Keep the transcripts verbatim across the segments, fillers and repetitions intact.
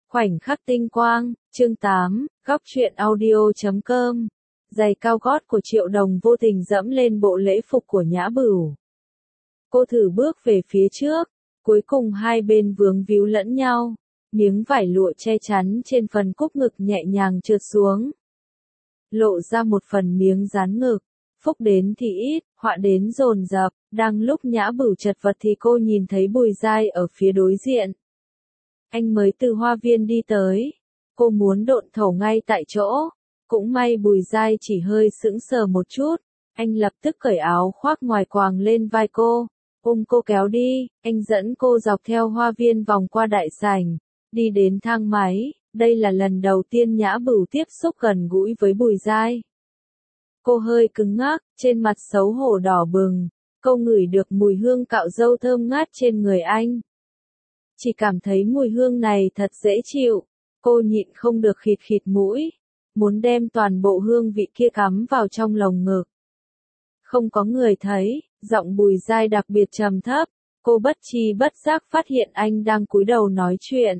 Khoảnh khắc tinh quang, chương tám, góc truyện audio chấm com. Giày cao gót của Triệu Đồng vô tình dẫm lên bộ lễ phục của Nhã Bửu. Cô thử bước về phía trước, cuối cùng hai bên vướng víu lẫn nhau, miếng vải lụa che chắn trên phần cúc ngực nhẹ nhàng trượt xuống, lộ ra một phần miếng dán ngực. Phúc đến thì ít, họa đến dồn dập, đang lúc Nhã Bửu chật vật thì cô nhìn thấy Bùi Giai ở phía đối diện. Anh mới từ hoa viên đi tới, cô muốn độn thổ ngay tại chỗ, cũng may Bùi Giai chỉ hơi sững sờ một chút, anh lập tức cởi áo khoác ngoài quàng lên vai cô, ôm cô kéo đi, anh dẫn cô dọc theo hoa viên vòng qua đại sảnh, đi đến thang máy, đây là lần đầu tiên Nhã Bửu tiếp xúc gần gũi với Bùi Giai. Cô hơi cứng ngắc, trên mặt xấu hổ đỏ bừng, cô ngửi được mùi hương cạo râu thơm ngát trên người anh. Chỉ cảm thấy mùi hương này thật dễ chịu, cô nhịn không được khịt khịt mũi, muốn đem toàn bộ hương vị kia cắm vào trong lồng ngực. Không có người thấy, giọng Bùi Giai đặc biệt trầm thấp, cô bất tri bất giác phát hiện anh đang cúi đầu nói chuyện.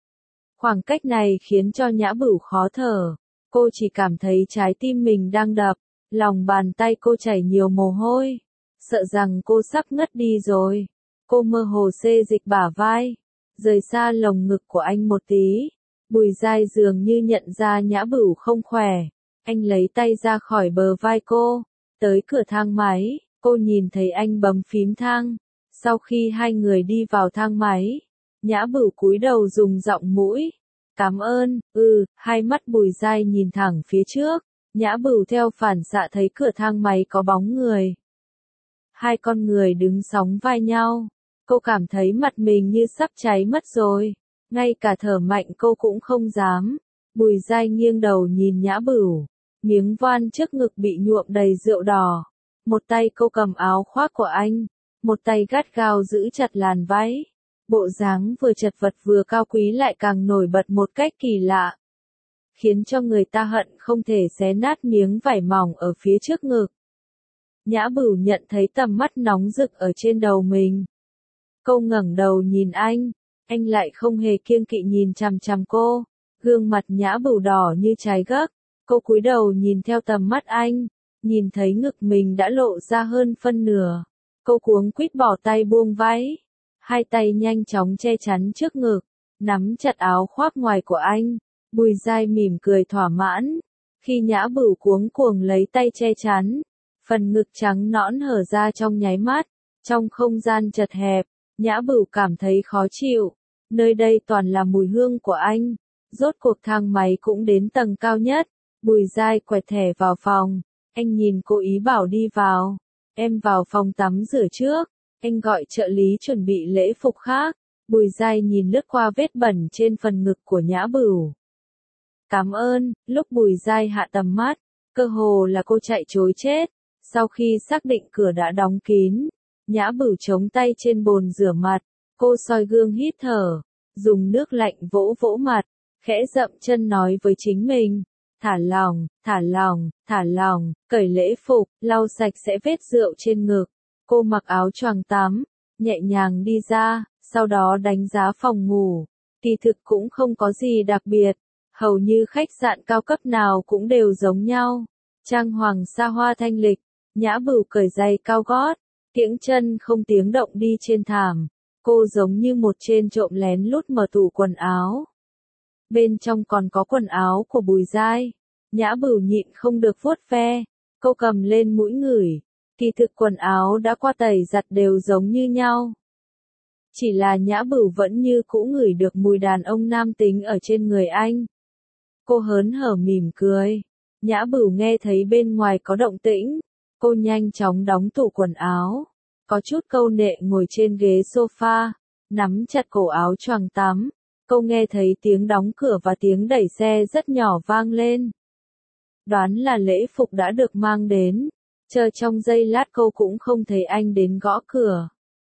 Khoảng cách này khiến cho Nhã Bửu khó thở, cô chỉ cảm thấy trái tim mình đang đập, lòng bàn tay cô chảy nhiều mồ hôi, sợ rằng cô sắp ngất đi rồi. Cô mơ hồ xê dịch bả vai, rời xa lồng ngực của anh một tí. Bùi Giai dường như nhận ra Nhã Bửu không khỏe, anh lấy tay ra khỏi bờ vai cô, tới cửa thang máy, cô nhìn thấy anh bấm phím thang. Sau khi hai người đi vào thang máy, Nhã Bửu cúi đầu dùng giọng mũi, cảm ơn, ừ, hai mắt Bùi Giai nhìn thẳng phía trước, Nhã Bửu theo phản xạ thấy cửa thang máy có bóng người. Hai con người đứng sóng vai nhau. Cô cảm thấy mặt mình như sắp cháy mất rồi, ngay cả thở mạnh cô cũng không dám. Bùi Giai nghiêng đầu nhìn Nhã Bửu, miếng voan trước ngực bị nhuộm đầy rượu đỏ. Một tay cô cầm áo khoác của anh, một tay gắt gao giữ chặt làn váy. Bộ dáng vừa chật vật vừa cao quý lại càng nổi bật một cách kỳ lạ, khiến cho người ta hận không thể xé nát miếng vải mỏng ở phía trước ngực. Nhã Bửu nhận thấy tầm mắt nóng rực ở trên đầu mình. Cô ngẩng đầu nhìn anh, anh lại không hề kiêng kỵ nhìn chằm chằm cô, gương mặt Nhã Bửu đỏ như trái gấc, cô cúi đầu nhìn theo tầm mắt anh, nhìn thấy ngực mình đã lộ ra hơn phân nửa, cô cuống quýt bỏ tay buông váy, hai tay nhanh chóng che chắn trước ngực, nắm chặt áo khoác ngoài của anh. Bùi Giai mỉm cười thỏa mãn, khi Nhã Bửu cuống cuồng lấy tay che chắn, phần ngực trắng nõn hở ra trong nháy mắt, trong không gian chật hẹp. Nhã Bửu cảm thấy khó chịu, nơi đây toàn là mùi hương của anh. Rốt cuộc thang máy cũng đến tầng cao nhất, Bùi Giai quẹt thẻ vào phòng, anh nhìn cô ý bảo đi vào, em vào phòng tắm rửa trước, anh gọi trợ lý chuẩn bị lễ phục khác. Bùi Giai nhìn lướt qua vết bẩn trên phần ngực của Nhã Bửu. Cảm ơn, lúc Bùi Giai hạ tầm mắt, cơ hồ là cô chạy trối chết, sau khi xác định cửa đã đóng kín. Nhã Bửu chống tay trên bồn rửa mặt, cô soi gương hít thở, dùng nước lạnh vỗ vỗ mặt, khẽ dậm chân nói với chính mình, thả lỏng, thả lỏng, thả lỏng, cởi lễ phục, lau sạch sẽ vết rượu trên ngực. Cô mặc áo choàng tắm, nhẹ nhàng đi ra, sau đó đánh giá phòng ngủ, kỳ thực cũng không có gì đặc biệt, hầu như khách sạn cao cấp nào cũng đều giống nhau, trang hoàng xa hoa thanh lịch. Nhã Bửu cởi giày cao gót, kiễng chân không tiếng động đi trên thảm, cô giống như một tên trộm lén lút mở tủ quần áo. Bên trong còn có quần áo của Bùi Giai, Nhã Bửu nhịn không được vuốt ve, cô cầm lên mũi ngửi, kỳ thực quần áo đã qua tẩy giặt đều giống như nhau. Chỉ là Nhã Bửu vẫn như cũ ngửi được mùi đàn ông nam tính ở trên người anh. Cô hớn hở mỉm cười, Nhã Bửu nghe thấy bên ngoài có động tĩnh. Cô nhanh chóng đóng tủ quần áo, có chút câu nệ ngồi trên ghế sofa, nắm chặt cổ áo choàng tắm. Cô nghe thấy tiếng đóng cửa và tiếng đẩy xe rất nhỏ vang lên. Đoán là lễ phục đã được mang đến, chờ trong giây lát cô cũng không thấy anh đến gõ cửa.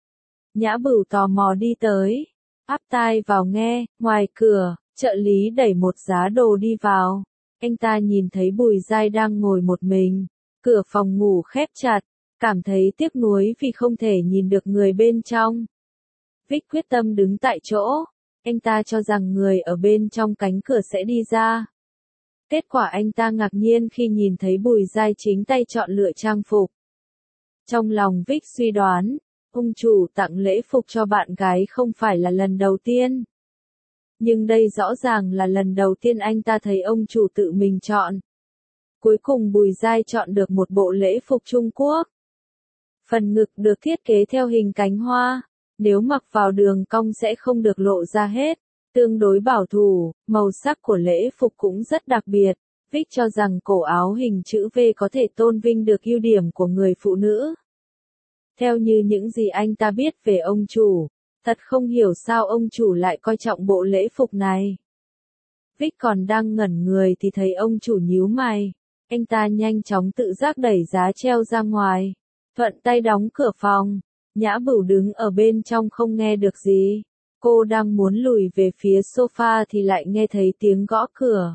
Nhã Bửu tò mò đi tới, áp tai vào nghe, ngoài cửa, trợ lý đẩy một giá đồ đi vào. Anh ta nhìn thấy Bùi Giai đang ngồi một mình. Cửa phòng ngủ khép chặt, cảm thấy tiếc nuối vì không thể nhìn được người bên trong. Vic quyết tâm đứng tại chỗ, Anh ta cho rằng người ở bên trong cánh cửa sẽ đi ra. Kết quả anh ta ngạc nhiên khi nhìn thấy Bùi Giai chính tay chọn lựa trang phục. Trong lòng Vic suy đoán, ông chủ tặng lễ phục cho bạn gái không phải là lần đầu tiên. Nhưng đây rõ ràng là lần đầu tiên anh ta thấy ông chủ tự mình chọn. Cuối cùng Bùi Giai chọn được một bộ lễ phục Trung Quốc. Phần ngực được thiết kế theo hình cánh hoa, nếu mặc vào đường cong sẽ không được lộ ra hết, tương đối bảo thủ, màu sắc của lễ phục cũng rất đặc biệt. Vic cho rằng cổ áo hình chữ V có thể tôn vinh được ưu điểm của người phụ nữ. Theo như những gì anh ta biết về ông chủ, thật không hiểu sao ông chủ lại coi trọng bộ lễ phục này. Vic còn đang ngẩn người thì thấy ông chủ nhíu mày. Anh ta nhanh chóng tự giác đẩy giá treo ra ngoài, thuận tay đóng cửa phòng. Nhã Bửu đứng ở bên trong không nghe được gì. Cô đang muốn lùi về phía sofa thì lại nghe thấy tiếng gõ cửa.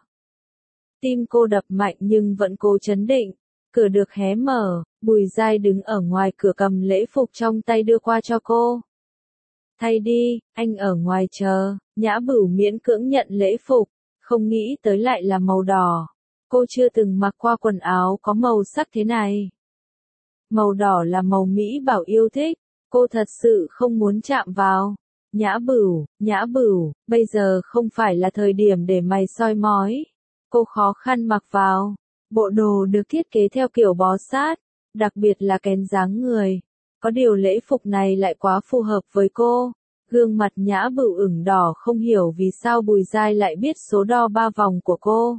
Tim cô đập mạnh nhưng vẫn cố trấn định. Cửa được hé mở, Bùi Giai đứng ở ngoài cửa cầm lễ phục trong tay đưa qua cho cô. Thay đi, anh ở ngoài chờ. Nhã Bửu miễn cưỡng nhận lễ phục, không nghĩ tới lại là màu đỏ. Cô chưa từng mặc qua quần áo có màu sắc thế này. Màu đỏ là màu Mỹ Bảo yêu thích, cô thật sự không muốn chạm vào. Nhã Bửu, Nhã Bửu, bây giờ không phải là thời điểm để mày soi mói. Cô khó khăn mặc vào. Bộ đồ được thiết kế theo kiểu bó sát, đặc biệt là kén dáng người. Có điều lễ phục này lại quá phù hợp với cô. Gương mặt Nhã Bửu ửng đỏ không hiểu vì sao Bùi Giai lại biết số đo ba vòng của cô.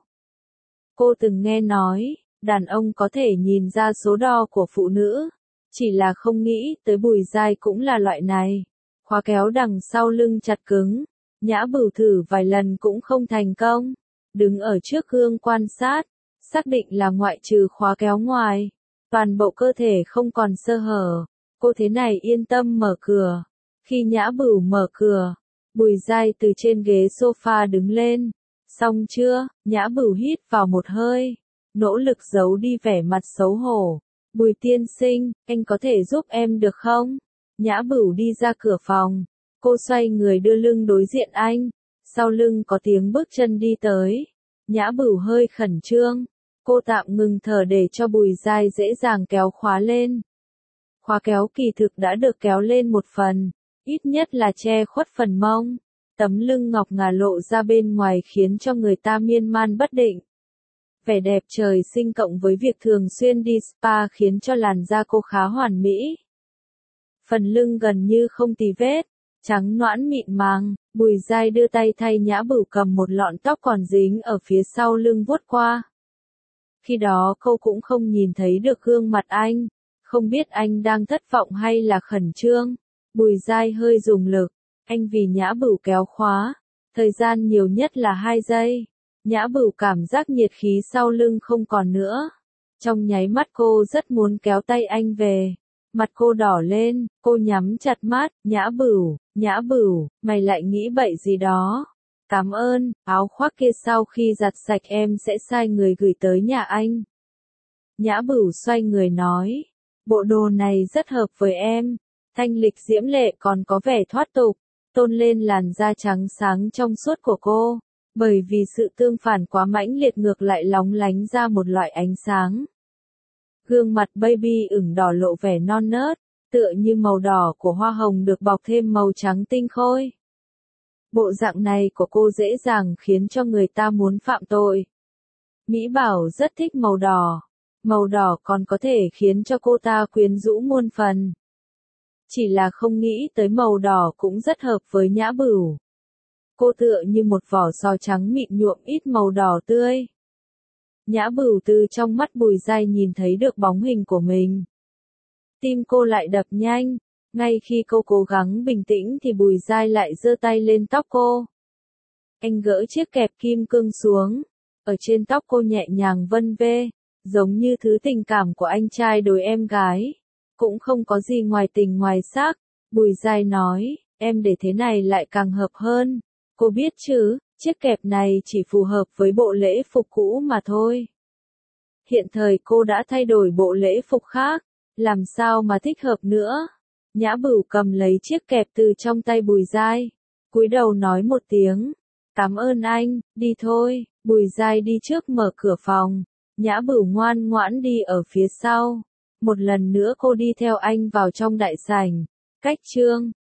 Cô từng nghe nói, đàn ông có thể nhìn ra số đo của phụ nữ. Chỉ là không nghĩ tới Bùi Giai cũng là loại này. Khóa kéo đằng sau lưng chặt cứng. Nhã Bửu thử vài lần cũng không thành công. Đứng ở trước gương quan sát, xác định là ngoại trừ khóa kéo ngoài, toàn bộ cơ thể không còn sơ hở. Cô thế này yên tâm mở cửa. Khi Nhã Bửu mở cửa, Bùi Giai từ trên ghế sofa đứng lên. Xong chưa? Nhã Bửu hít vào một hơi, nỗ lực giấu đi vẻ mặt xấu hổ. Bùi tiên sinh, anh có thể giúp em được không? Nhã Bửu đi ra cửa phòng. Cô xoay người đưa lưng đối diện anh. Sau lưng có tiếng bước chân đi tới. Nhã Bửu hơi khẩn trương. Cô tạm ngừng thở để cho Bùi Giai dễ dàng kéo khóa lên. Khóa kéo kỳ thực đã được kéo lên một phần, ít nhất là che khuất phần mông. Tấm lưng ngọc ngà lộ ra bên ngoài khiến cho người ta miên man bất định. Vẻ đẹp trời sinh cộng với việc thường xuyên đi spa khiến cho làn da cô khá hoàn mỹ. Phần lưng gần như không tì vết, trắng nõn mịn màng. Bùi Giai đưa tay thay Nhã Bửu cầm một lọn tóc còn dính ở phía sau lưng vuốt qua. Khi đó cô cũng không nhìn thấy được gương mặt anh, không biết anh đang thất vọng hay là khẩn trương. Bùi Giai hơi dùng lực, anh vì Nhã Bửu kéo khóa, thời gian nhiều nhất là hai giây. Nhã Bửu cảm giác nhiệt khí sau lưng không còn nữa. Trong nháy mắt cô rất muốn kéo tay anh về. Mặt cô đỏ lên, cô nhắm chặt mắt. Nhã Bửu, Nhã Bửu, mày lại nghĩ bậy gì đó. Cảm ơn, áo khoác kia sau khi giặt sạch em sẽ sai người gửi tới nhà anh. Nhã Bửu xoay người nói, bộ đồ này rất hợp với em. Thanh lịch diễm lệ còn có vẻ thoát tục, tôn lên làn da trắng sáng trong suốt của cô. Bởi vì sự tương phản quá mãnh liệt ngược lại lóng lánh ra một loại ánh sáng. Gương mặt baby ửng đỏ lộ vẻ non nớt, tựa như màu đỏ của hoa hồng được bọc thêm màu trắng tinh khôi. Bộ dạng này của cô dễ dàng khiến cho người ta muốn phạm tội. Mỹ Bảo rất thích màu đỏ. Màu đỏ còn có thể khiến cho cô ta quyến rũ muôn phần. Chỉ là không nghĩ tới màu đỏ cũng rất hợp với Nhã Bửu. Cô tựa như một vỏ sò trắng mịn nhuộm ít màu đỏ tươi. Nhã Bửu từ trong mắt Bùi Giai nhìn thấy được bóng hình của mình. Tim cô lại đập nhanh, ngay khi cô cố gắng bình tĩnh thì Bùi Giai lại giơ tay lên tóc cô. Anh gỡ chiếc kẹp kim cương xuống, ở trên tóc cô nhẹ nhàng vân vê, giống như thứ tình cảm của anh trai đối em gái. Cũng không có gì ngoài tình ngoài sắc. Bùi Giai nói, em để thế này lại càng hợp hơn. Cô biết chứ, chiếc kẹp này chỉ phù hợp với bộ lễ phục cũ mà thôi. Hiện thời cô đã thay đổi bộ lễ phục khác, làm sao mà thích hợp nữa. Nhã Bửu cầm lấy chiếc kẹp từ trong tay Bùi Giai. cúi đầu nói một tiếng. Cảm ơn anh, đi thôi. Bùi Giai đi trước mở cửa phòng. Nhã Bửu ngoan ngoãn đi ở phía sau. Một lần nữa cô đi theo anh vào trong đại sảnh. Cách Trương